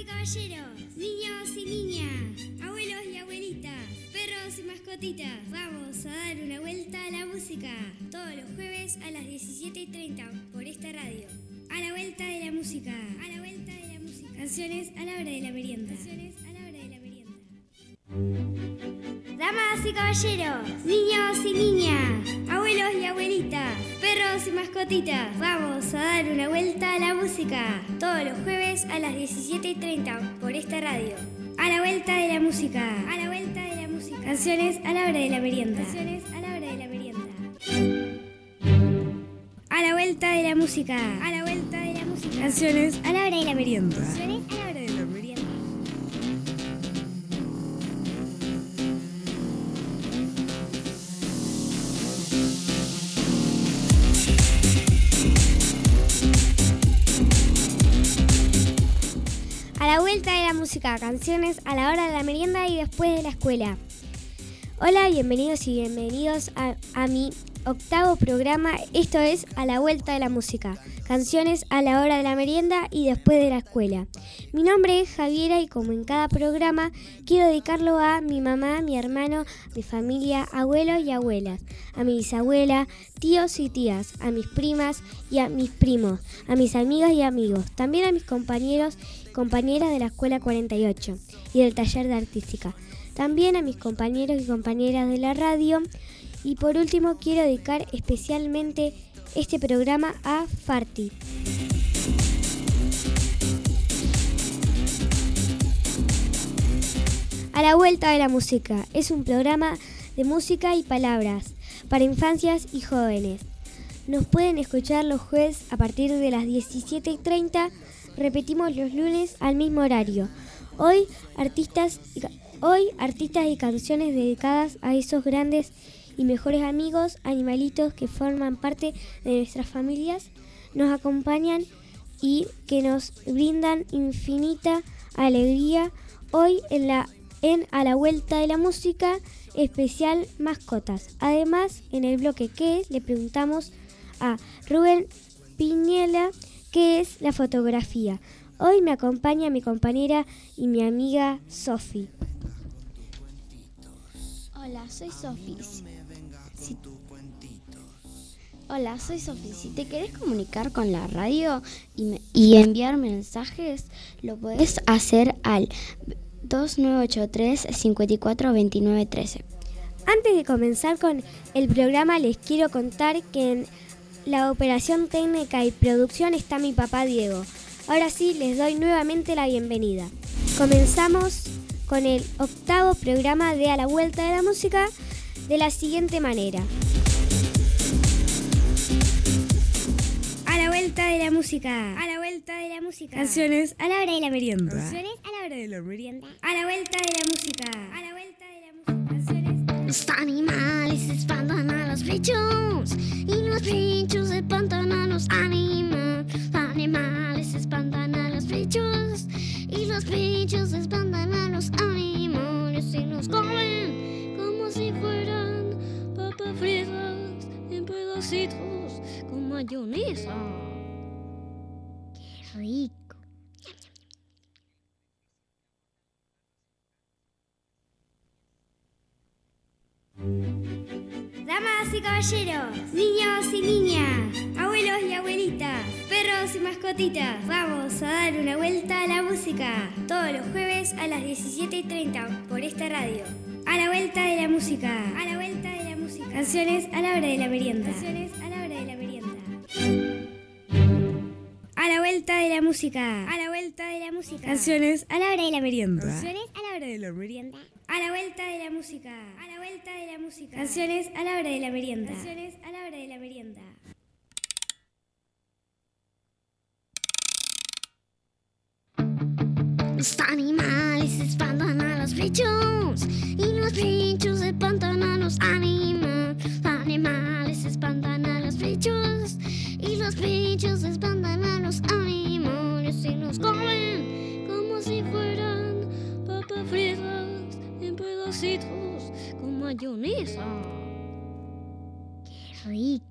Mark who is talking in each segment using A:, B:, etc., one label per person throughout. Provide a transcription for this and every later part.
A: y caballeros, niños y niñas, abuelos y abuelitas, perros y mascotitas, vamos a dar una vuelta a la música todos los jueves a las 17:30 por esta radio. A la vuelta de la música, a la vuelta de la música. Canciones a la hora de la merienda. Canciones a la hora de la merienda. Damas y caballeros, niños y niñas, abuelos y abuelitas, perros y mascotitas, vamos a dar una vuelta a la música todos los jueves a las 17:30 por esta radio. A la vuelta de la música, a la vuelta de la música. Canciones a la hora de la merienda. Canciones a la hora de la merienda. A la vuelta de la música, a la vuelta de la música. Canciones a la hora de la merienda. Canciones a la hora de la merienda. A la vuelta de la música, canciones a la hora de la merienda y después de la escuela. Hola, bienvenidos y bienvenidos a mi octavo programa. Esto es A la vuelta de la música, canciones a la hora de la merienda y después de la escuela. Mi nombre es Javiera y como en cada programa quiero dedicarlo a mi mamá, mi hermano, mi familia, abuelos y abuelas, a mi bisabuela, tíos y tías, a mis primas y a mis primos, a mis amigas y amigos, también a mis compañeros y compañeras de la Escuela 48 y del taller de artística, también a mis compañeros y compañeras de la radio. Y por último quiero dedicar especialmente este programa a Farti. A la vuelta de la música es un programa de música y palabras para infancias y jóvenes. Nos pueden escuchar los jueves a partir de las 17:30. Repetimos los lunes al mismo horario. Hoy artistas y canciones dedicadas a esos grandes y mejores amigos, animalitos que forman parte de nuestras familias, nos acompañan y que nos brindan infinita alegría. Hoy en A la vuelta de la música, especial mascotas. Además, en el bloque ¿Qué es?, le preguntamos a Rubén Piñela qué es la fotografía. Hoy me acompaña mi compañera y mi amiga Sofi.
B: Hola, soy Sofi. Hola, soy Sofi. Si te querés comunicar con la radio y enviar mensajes, lo podés hacer al 2983 54 29 13.
A: Antes de comenzar con el programa, les quiero contar que en la operación técnica y producción está mi papá Diego. Ahora sí, les doy nuevamente la bienvenida. Comenzamos con el octavo programa de A la vuelta de la música de la siguiente manera. A la vuelta de la música. A la vuelta de la música. Canciones a la hora de la merienda. Canciones a la hora de la merienda. A la vuelta de la música. A la vuelta de la música. Canciones.
C: Los animales espantan a los bichos y los bichos espantan a los animales. Los animales espantan a los bichos y los bichos espantan a los animales y los comen como si fueran papas fritas en pedacitos con mayonesa. ¡Qué rico!
A: Damas y caballeros, niños y niñas, abuelos y abuelitas, perros y mascotitas, vamos a dar una vuelta a la música todos los jueves a las 17:30 por esta radio. A la vuelta de la música, a la vuelta de la música. Canciones a la hora de la merienda. Canciones a la hora de la merienda. A la vuelta de la música, a la vuelta de la música. Canciones a la hora de la merienda. Canciones a la hora de la merienda. A la vuelta de la música, a la vuelta de la música. Canciones a la hora de la merienda. Canciones a la hora de la merienda.
C: Los animales espantan a los bichos y los bichos espantan a los animales. Los animales espantan a los bichos y los bichos espantan a los animales y los comen como si fueran papas fritas en pedacitos con mayonesa. ¡Qué rico!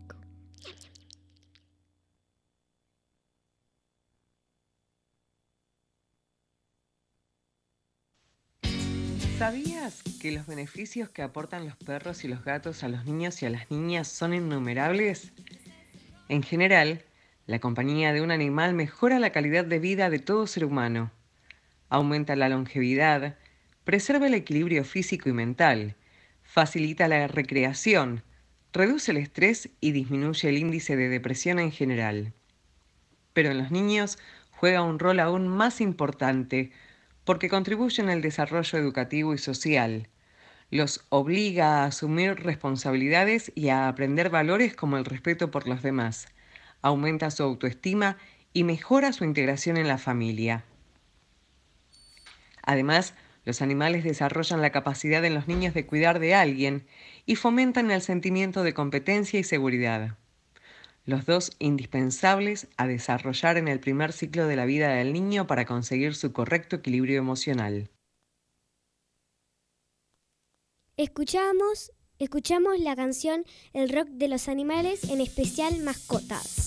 D: ¿Sabías que los beneficios que aportan los perros y los gatos a los niños y a las niñas son innumerables? En general, la compañía de un animal mejora la calidad de vida de todo ser humano, aumenta la longevidad, preserva el equilibrio físico y mental, facilita la recreación, reduce el estrés y disminuye el índice de depresión en general. Pero en los niños juega un rol aún más importante porque contribuyen al desarrollo educativo y social. Los obliga a asumir responsabilidades y a aprender valores como el respeto por los demás. Aumenta su autoestima y mejora su integración en la familia. Además, los animales desarrollan la capacidad en los niños de cuidar de alguien y fomentan el sentimiento de competencia y seguridad. Los dos indispensables a desarrollar en el primer ciclo de la vida del niño para conseguir su correcto equilibrio emocional.
A: Escuchamos la canción El rock de los animales, en especial mascotas.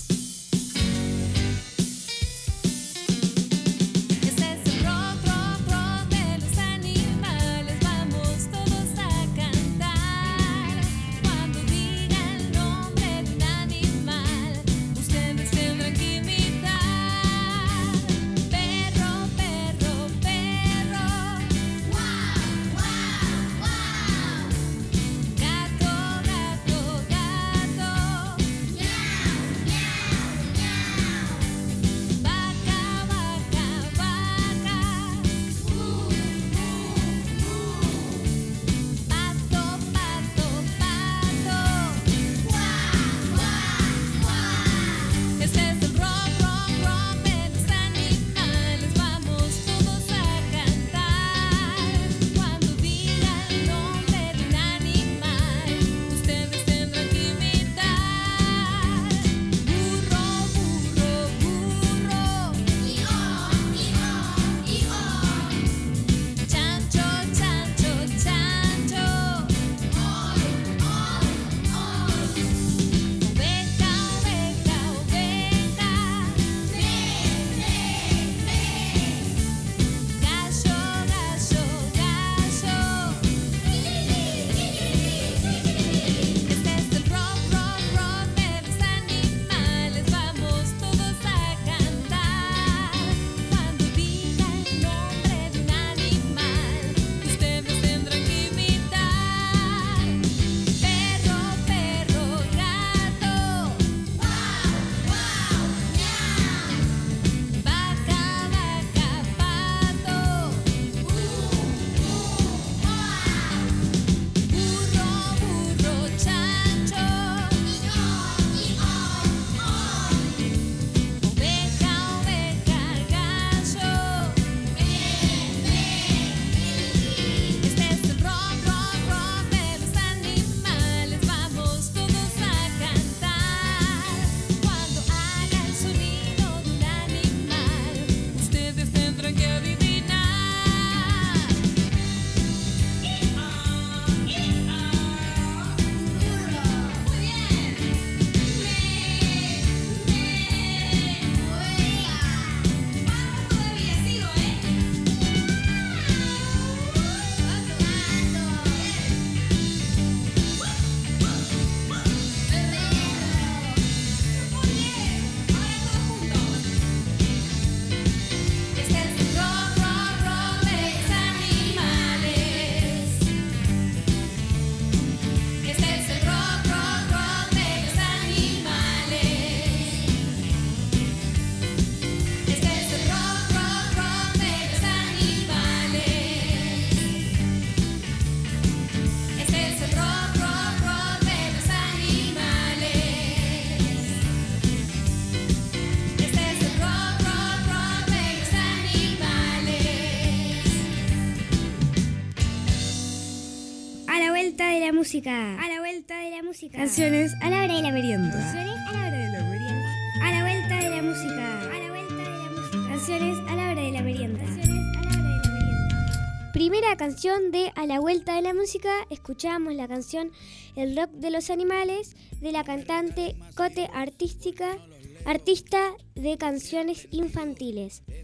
A: música. A la vuelta de la música.
E: Canciones a la hora de la merienda.
A: Canciones a la hora de la merienda. A la vuelta de la música. A la vuelta de la música. Canciones a la hora de la merienda. Canciones a la hora de la merienda. Primera canción de A la vuelta de la música. Escuchamos la canción El rock de los animales de la cantante Cote, artista de canciones infantiles.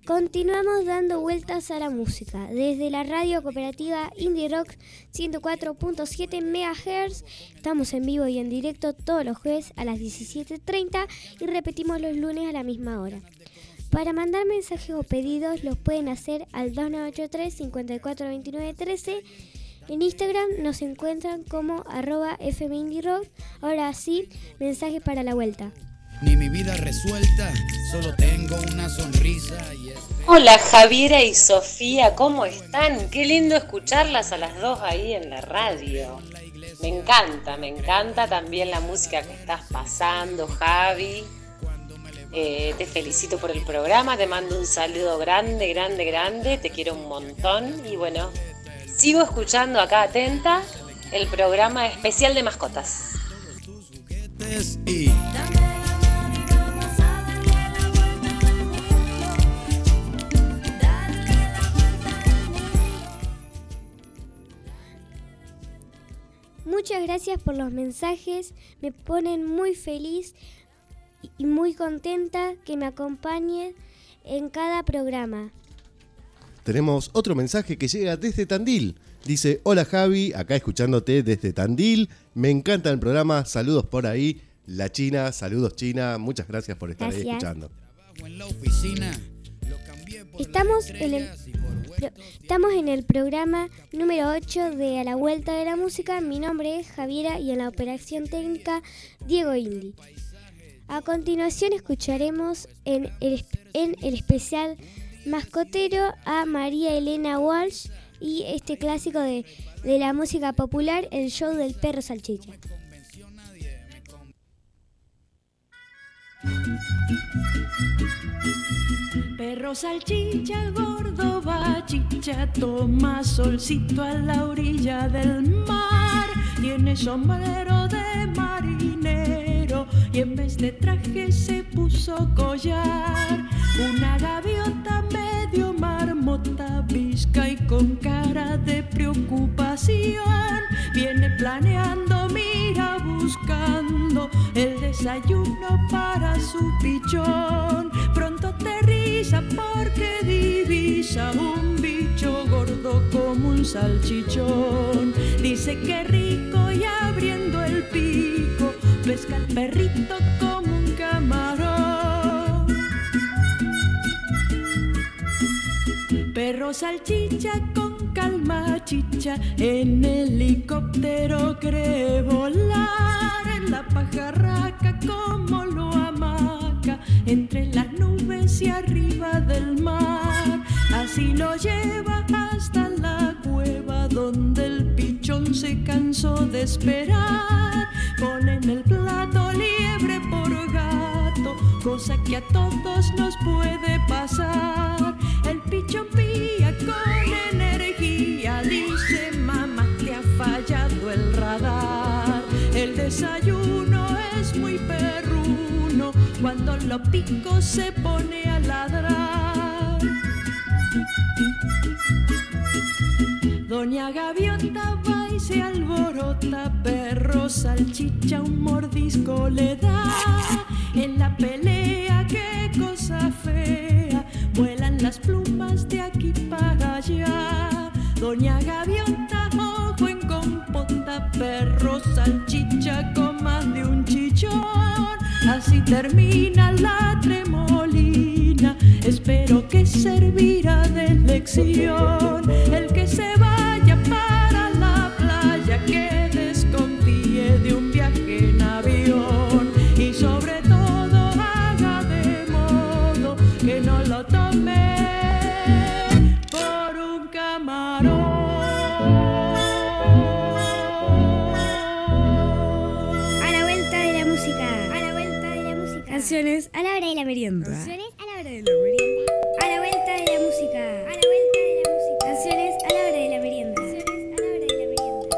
A: Continuamos dando vueltas a la música desde la radio cooperativa Indie Rock 104.7 MHz. Estamos en vivo y en directo todos los jueves a las 17:30 y repetimos los lunes a la misma hora. Para mandar mensajes o pedidos los pueden hacer al 2983 542913. En Instagram nos encuentran como @fmindierock. Ahora sí, mensajes para la vuelta.
F: Ni mi vida resuelta, solo tengo una sonrisa y
G: Hola Javiera y Sofía, ¿cómo están? Qué lindo escucharlas a las dos ahí en la radio. Me encanta también la música que estás pasando, Javi. Te felicito por el programa, te mando un saludo grande, te quiero un montón. Y bueno, sigo escuchando acá atenta el programa especial de mascotas.
A: Muchas gracias por los mensajes, me ponen muy feliz y muy contenta que me acompañen en cada programa.
H: Tenemos otro mensaje que llega desde Tandil. Dice, hola Javi, acá escuchándote desde Tandil, me encanta el programa, saludos por ahí. La China, saludos China, muchas gracias por estar ahí escuchando.
A: Estamos en el programa número 8 de A la Vuelta de la Música. Mi nombre es Javiera y en la operación técnica Diego Indi. A continuación escucharemos en el especial mascotero a María Elena Walsh y este clásico de la música popular, el show del perro salchicha.
I: Perro salchicha, gordo bachicha, toma solcito a la orilla del mar. Tiene sombrero de marinero y en vez de traje se puso collar. Una gaviota medio marmota, visca y con cara de preocupación. Viene planeando, mira buscando el desayuno para su pichón. Pronto aterriza porque divisa un bicho gordo como un salchichón. Dice que rico y abriendo el pico pesca al perrito como un camarón. Perro salchicha con calma chicha, en helicóptero cree volar. En la pajarraca como lo amaca, entre las nubes y arriba del mar. Así lo lleva hasta la cueva donde el pichón se cansó de esperar. Pone en el plato liebre por gato, cosa que a todos nos puede pasar. El pichón pía con energía, dice mamá te ha fallado el radar. El desayuno es muy perruno, cuando lo pico se pone a ladrar. Doña Gaviota va y se alborota, perro salchicha un mordisco le da. En la pelea qué cosa fea, vuelan las plumas de aquí para allá. Doña Gaviota ojo en compota, perro salchicha con más de un chichón. Así termina la tremolina, espero que servirá de lección. El que se vaya para la playa que desconfíe de un viaje en avión. Y sobre todo haga de modo que no lo tome por un camarón.
E: A la vuelta de la música. A la vuelta de la música. Canciones a la hora de la merienda.
A: Canciones a la hora de la merienda.
E: A la vuelta de la música.
A: A la vuelta de la música.
E: Canciones a la hora de la merienda.
A: Canciones a la hora de la merienda.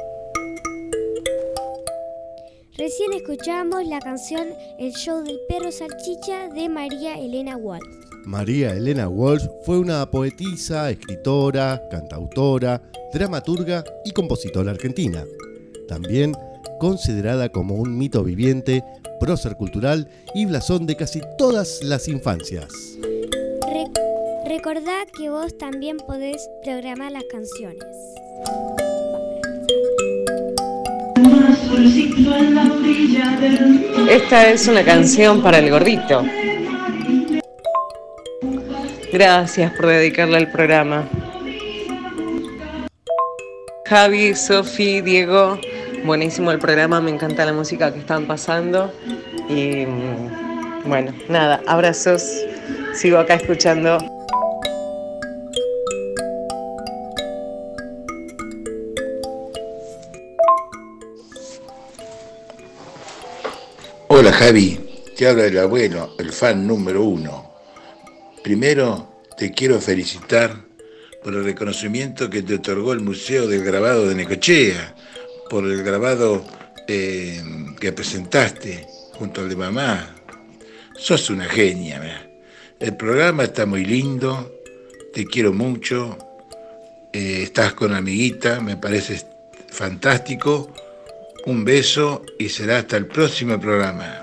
A: Recién escuchamos la canción El show del perro salchicha de María Elena Walsh.
H: María Elena Walsh fue una poetisa, escritora, cantautora, dramaturga y compositora argentina. También considerada como un mito viviente, prócer cultural y blasón de casi todas las infancias.
A: Recordá que vos también podés programar las canciones.
G: Esta es una canción para el gordito. Gracias por dedicarla al programa. Javi, Sofi, Diego, buenísimo el programa, me encanta la música que están pasando. Y bueno, nada, abrazos, sigo acá escuchando.
J: Hola Javi, te habla el abuelo, el fan número 1. Primero te quiero felicitar por el reconocimiento que te otorgó el Museo del Grabado de Necochea, por el grabado que presentaste junto al de mamá. Sos una genia, ¿verdad? El programa está muy lindo, te quiero mucho, estás con amiguita, me parece fantástico. Un beso y será hasta el próximo programa.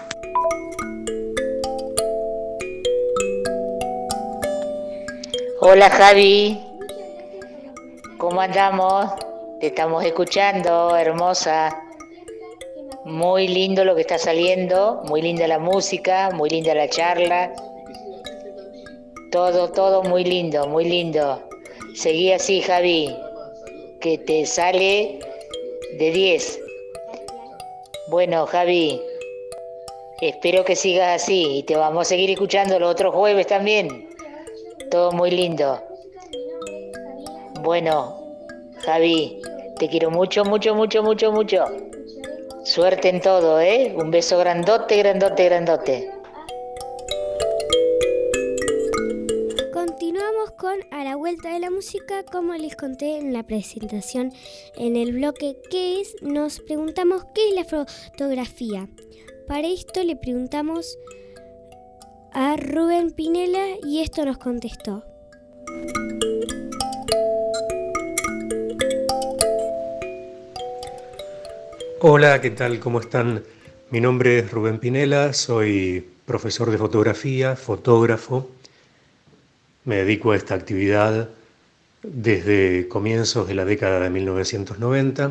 K: Hola Javi, ¿cómo andamos? Te estamos escuchando, hermosa. Muy lindo lo que está saliendo, muy linda la música, muy linda la charla. Todo muy lindo, muy lindo. Seguí así, Javi, que te sale de 10. Bueno, Javi, espero que sigas así y te vamos a seguir escuchando los otros jueves también. Todo muy lindo. Bueno, Javi, te quiero mucho, mucho, mucho, mucho, mucho. Suerte en todo, ¿eh? Un beso grandote, grandote, grandote.
A: Continuamos con A la Vuelta de la Música. Como les conté en la presentación en el bloque ¿Qué es?, nos preguntamos ¿qué es la fotografía? Para esto le preguntamos a Rubén Pinela y esto nos contestó.
L: Hola, ¿qué tal? ¿Cómo están? Mi nombre es Rubén Pinela, soy profesor de fotografía, fotógrafo. Me dedico a esta actividad desde comienzos de la década de 1990.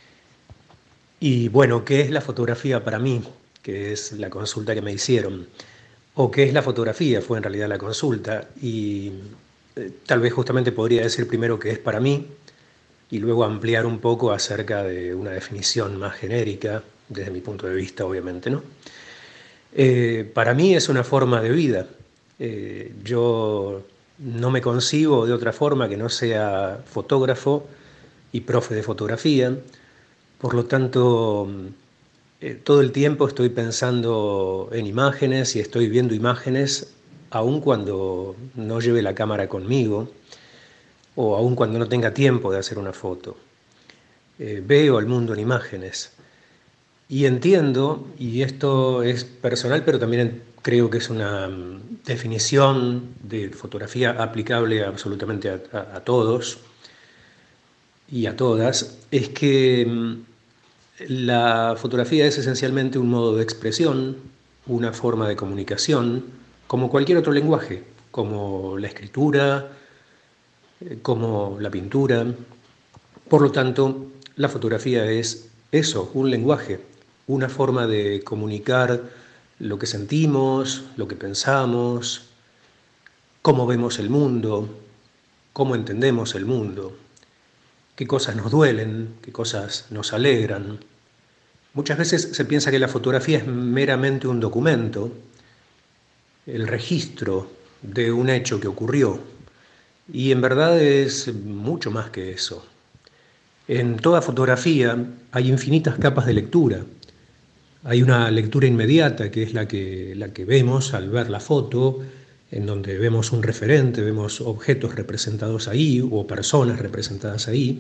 L: Y bueno, ¿qué es la fotografía para mí? Que es la consulta que me hicieron. ¿O qué es la fotografía? Fue en realidad la consulta. Y tal vez justamente podría decir primero qué es para mí y luego ampliar un poco acerca de una definición más genérica, desde mi punto de vista, obviamente, ¿no? Para mí es una forma de vida. Yo no me concibo de otra forma que no sea fotógrafo y profe de fotografía. Por lo tanto, todo el tiempo estoy pensando en imágenes y estoy viendo imágenes aun cuando no lleve la cámara conmigo o aun cuando no tenga tiempo de hacer una foto. Veo el mundo en imágenes y entiendo, y esto es personal, pero también creo que es una definición de fotografía aplicable absolutamente a todos y a todas, es que la fotografía es esencialmente un modo de expresión, una forma de comunicación, como cualquier otro lenguaje, como la escritura, como la pintura. Por lo tanto, la fotografía es eso, un lenguaje, una forma de comunicar lo que sentimos, lo que pensamos, cómo vemos el mundo, cómo entendemos el mundo, qué cosas nos duelen, qué cosas nos alegran. Muchas veces se piensa que la fotografía es meramente un documento, el registro de un hecho que ocurrió, y en verdad es mucho más que eso. En toda fotografía hay infinitas capas de lectura. Hay una lectura inmediata, que es la que vemos al ver la foto, en donde vemos un referente, vemos objetos representados ahí o personas representadas ahí.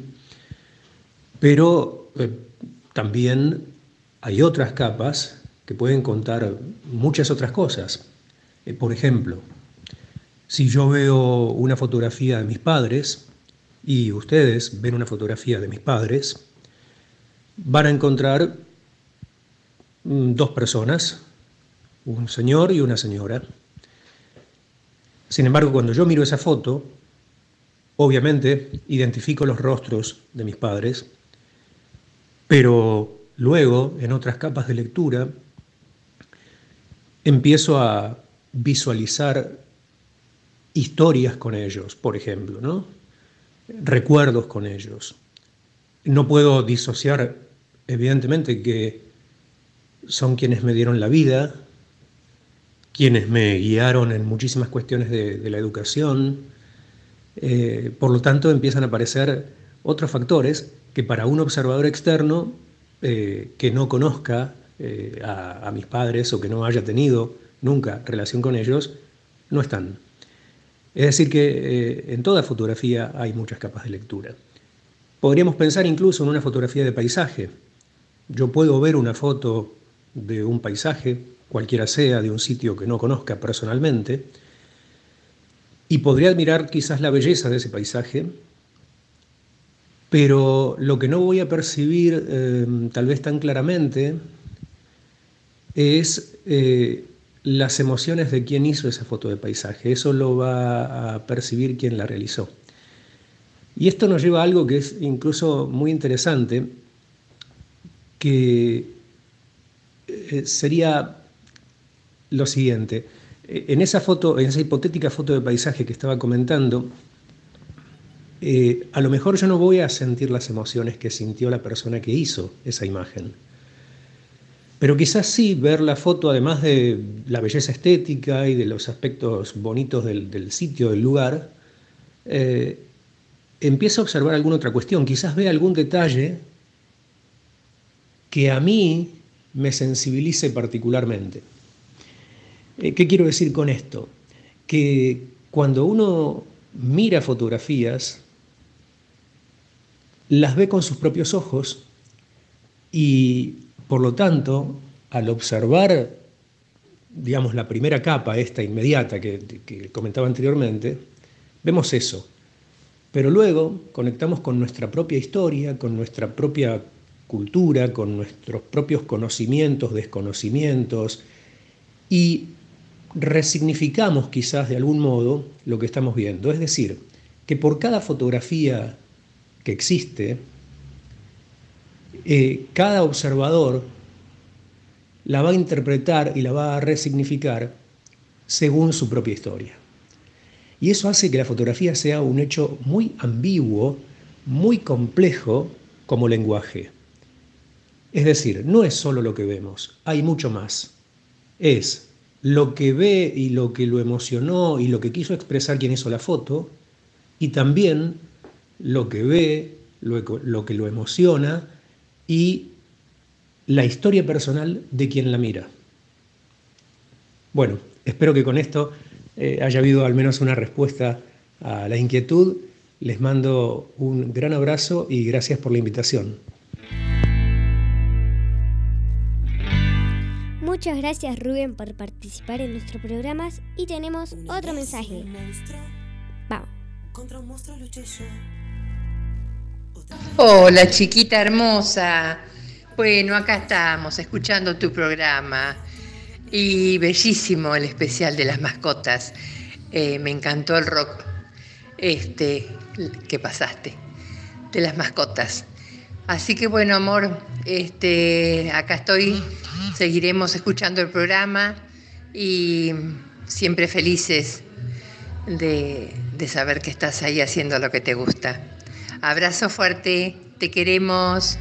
L: Pero también hay otras capas que pueden contar muchas otras cosas. Por ejemplo, si yo veo una fotografía de mis padres y ustedes ven una fotografía de mis padres, van a encontrar dos personas, un señor y una señora. Sin embargo, cuando yo miro esa foto, obviamente identifico los rostros de mis padres, pero luego, en otras capas de lectura, empiezo a visualizar historias con ellos, por ejemplo, ¿no? Recuerdos con ellos. No puedo disociar, evidentemente, que son quienes me dieron la vida, quienes me guiaron en muchísimas cuestiones de la educación. Por lo tanto, empiezan a aparecer otros factores que para un observador externo que no conozca a mis padres o que no haya tenido nunca relación con ellos, no están. Es decir que en toda fotografía hay muchas capas de lectura. Podríamos pensar incluso en una fotografía de paisaje. Yo puedo ver una foto de un paisaje, cualquiera sea, de un sitio que no conozca personalmente, y podría admirar quizás la belleza de ese paisaje, pero lo que no voy a percibir tal vez tan claramente es las emociones de quien hizo esa foto de paisaje. Eso lo va a percibir quien la realizó. Y esto nos lleva a algo que es incluso muy interesante, que sería lo siguiente. En esa foto, en esa hipotética foto de paisaje que estaba comentando, a lo mejor yo no voy a sentir las emociones que sintió la persona que hizo esa imagen. Pero quizás sí ver la foto, además de la belleza estética y de los aspectos bonitos del sitio, del lugar, empiezo a observar alguna otra cuestión. Quizás vea algún detalle que a mí me sensibilice particularmente. ¿Qué quiero decir con esto? Que cuando uno mira fotografías, las ve con sus propios ojos y, por lo tanto, al observar, digamos, la primera capa, esta inmediata que comentaba anteriormente, vemos eso. Pero luego conectamos con nuestra propia historia, con nuestra propia cultura, con nuestros propios conocimientos, desconocimientos, y resignificamos quizás de algún modo lo que estamos viendo. Es decir, que por cada fotografía que existe, cada observador la va a interpretar y la va a resignificar según su propia historia. Y eso hace que la fotografía sea un hecho muy ambiguo, muy complejo como lenguaje. Es decir, no es solo lo que vemos, hay mucho más. Es lo que ve y lo que lo emocionó y lo que quiso expresar quien hizo la foto, y también lo que ve, lo que lo emociona y la historia personal de quien la mira. Bueno, espero que con esto haya habido al menos una respuesta a la inquietud. Les mando un gran abrazo y gracias por la invitación.
A: Muchas gracias, Rubén, por participar en nuestros programas, y tenemos otro mensaje. Vamos.
M: Hola, chiquita hermosa. Bueno, acá estamos escuchando tu programa y bellísimo el especial de las mascotas. Me encantó el rock que pasaste de las mascotas. Así que bueno, amor, acá estoy. Seguiremos escuchando el programa y siempre felices de saber que estás ahí haciendo lo que te gusta. Abrazo fuerte, te queremos.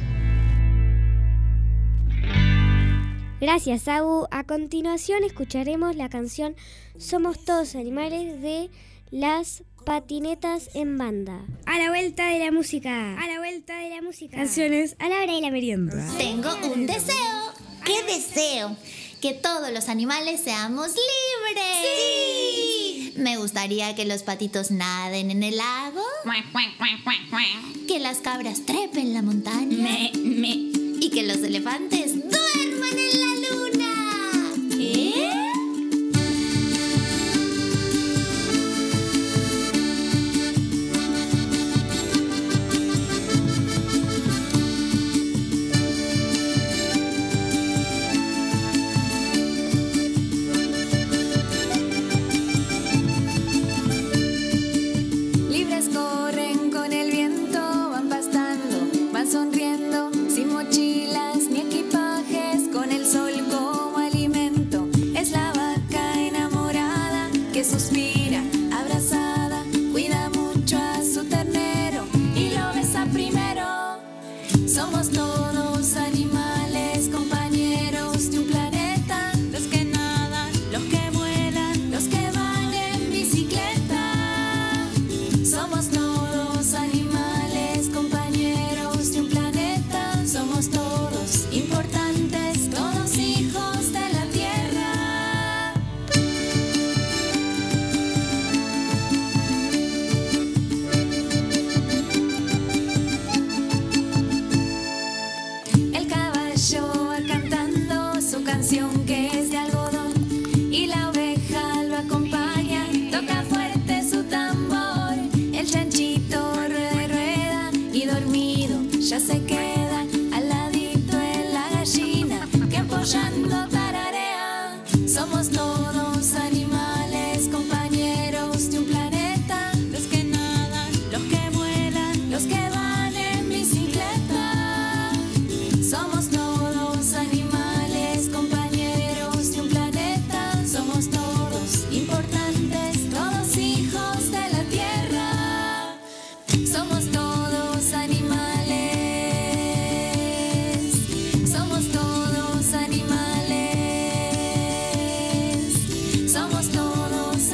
A: Gracias, Agu. A continuación escucharemos la canción Somos Todos Animales de Las Patinetas en Banda.
E: A la vuelta de la música. A la vuelta de la música. Canciones a la hora de la merienda.
N: Tengo un deseo. ¿Qué deseo? Que todos los animales seamos libres. ¡Sí! Me gustaría que los patitos naden en el lago. Que las cabras trepen la montaña. Y que los elefantes duerman en la luna. ¿Eh?
O: suspira, abrazada, cuida mucho a su ternero y lo besa primero. Somos todos animales, compañeros de un planeta, los que nadan, los que vuelan, los que van en bicicleta. Somos todos animales, compañeros de un planeta, somos todos importantes, todos hijos de la tierra. El caballo va cantando su canción que es de algodón y la oveja lo acompaña, toca fuerte su tambor. El chanchito rueda y rueda y dormido ya se queda al ladito de la gallina que apoyando tararea. Somos todos animales, compañeros de un planeta, los que nadan, los que vuelan, los que van en bicicleta. Somos todos animales, compañeros de un planeta, somos todos importantes, todos hijos de la tierra. Somos todos animales, somos todos animales, somos todos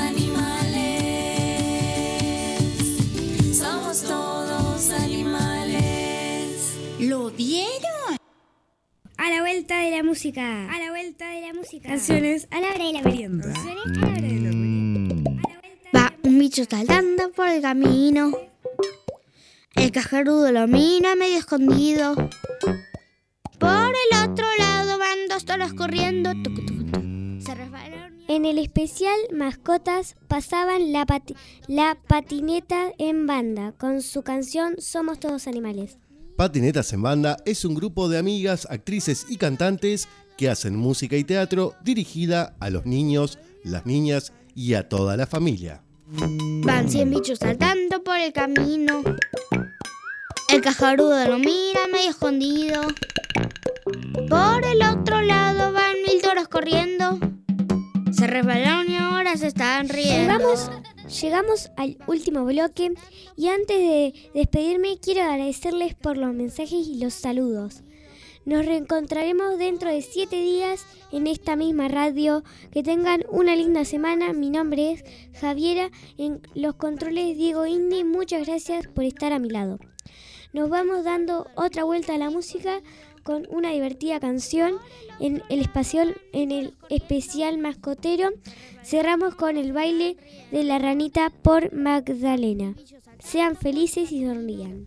O: animales, somos todos animales.
E: ¿Lo vieron? A la vuelta de la música. A la vuelta de la música. Canciones a la hora de la merienda. Canciones a la hora de la merienda.
P: Va un bicho saltando por el camino. El cajarudo lo mira medio escondido. Por el otro lado van dos toros corriendo. Tuc, tuc, tuc. Se resbalaron.
A: En el especial Mascotas pasaban la patineta en banda con su canción Somos Todos Animales.
H: Patinetas en Banda es un grupo de amigas, actrices y cantantes que hacen música y teatro dirigida a los niños, las niñas y a toda la familia.
P: Van 100 bichos saltando por el camino. El cajarudo lo mira medio escondido. Por el otro lado van 1000 toros corriendo. Se resbalaron y ahora se están riendo.
A: Llegamos al último bloque y antes de despedirme quiero agradecerles por los mensajes y los saludos. Nos reencontraremos dentro de 7 días en esta misma radio. Que tengan una linda semana. Mi nombre es Javiera. En los controles Diego Indy. Muchas gracias por estar a mi lado. Nos vamos dando otra vuelta a la música con una divertida canción en el especial mascotero. Cerramos con el baile de la ranita por Magdalena. Sean felices y sonrían.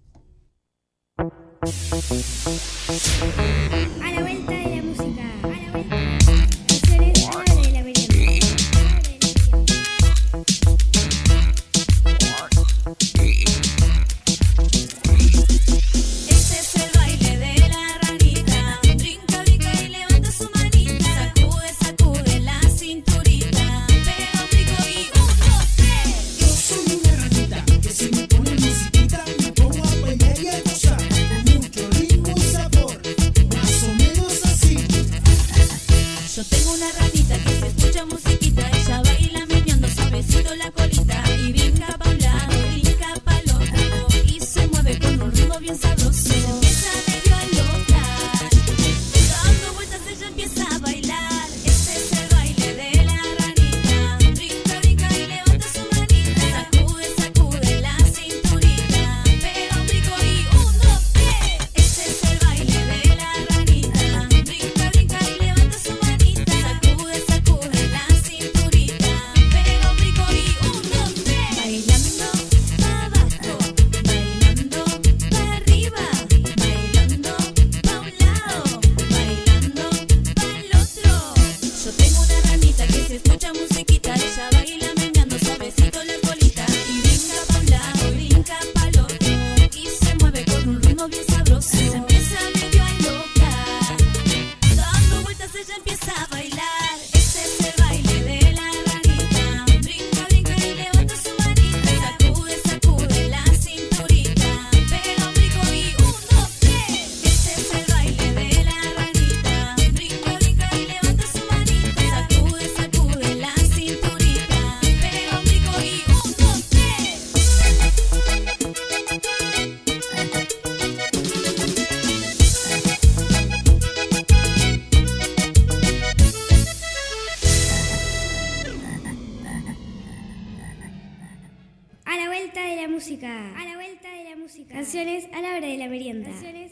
E: A la vuelta de la música. A la vuelta. Canciones a la hora de la merienda.
O: Este es el baile de la ranita. Brinca, brinca y levanta su manita. Sacude, sacude la cinturita. Pega un brinco y 1, 2, 3.
Q: Yo soy una ranita que si me pone musiquita me pongo a bailar y a gozar con mucho ritmo y sabor, más o menos así.
O: Yo tengo una ranita que se escucha musiquita. Ella baila meneando suavecito la colita. Y brinca pa' un lado, brinca pa' el otro. Y se mueve con un ritmo bien sabroso. Se empieza medio a locar. Dando vueltas ella empieza a bailar. Este es el baile de la ranita. Brinca, brinca y levanta su manita. Sacude, sacude la cinturita. Pega un brinco y 1, 2, 3. Este es el baile de la ranita. Brinca, brinca y levanta su manita. Sacude, sacude la cinturita. Pega un brinco y 1, 2, 3. Bailando pa' abajo, bailando pa' arriba, bailando pa' un lado, bailando pa' el otro. Yo tengo una ranita que se escucha musiquita. Ella baila meneando suavecito la colita. Y brinca pa' un lado, brinca pa' el otro. Y se mueve con un ritmo bien sabroso. Se empieza medio a locar. Dando vueltas ella empieza a bailar. Este es el baile de la ranita. Brinca, brinca y levanta su manita. Sacude, sacude la cinturita. Pega un brinco y 1, 2, 3. Este es el baile de la ranita. Brinca, brinca y levanta su manita. Sacude, sacude la cinturita.
E: vuelta de la música. A la vuelta de la música. Canciones a la hora de la merienda.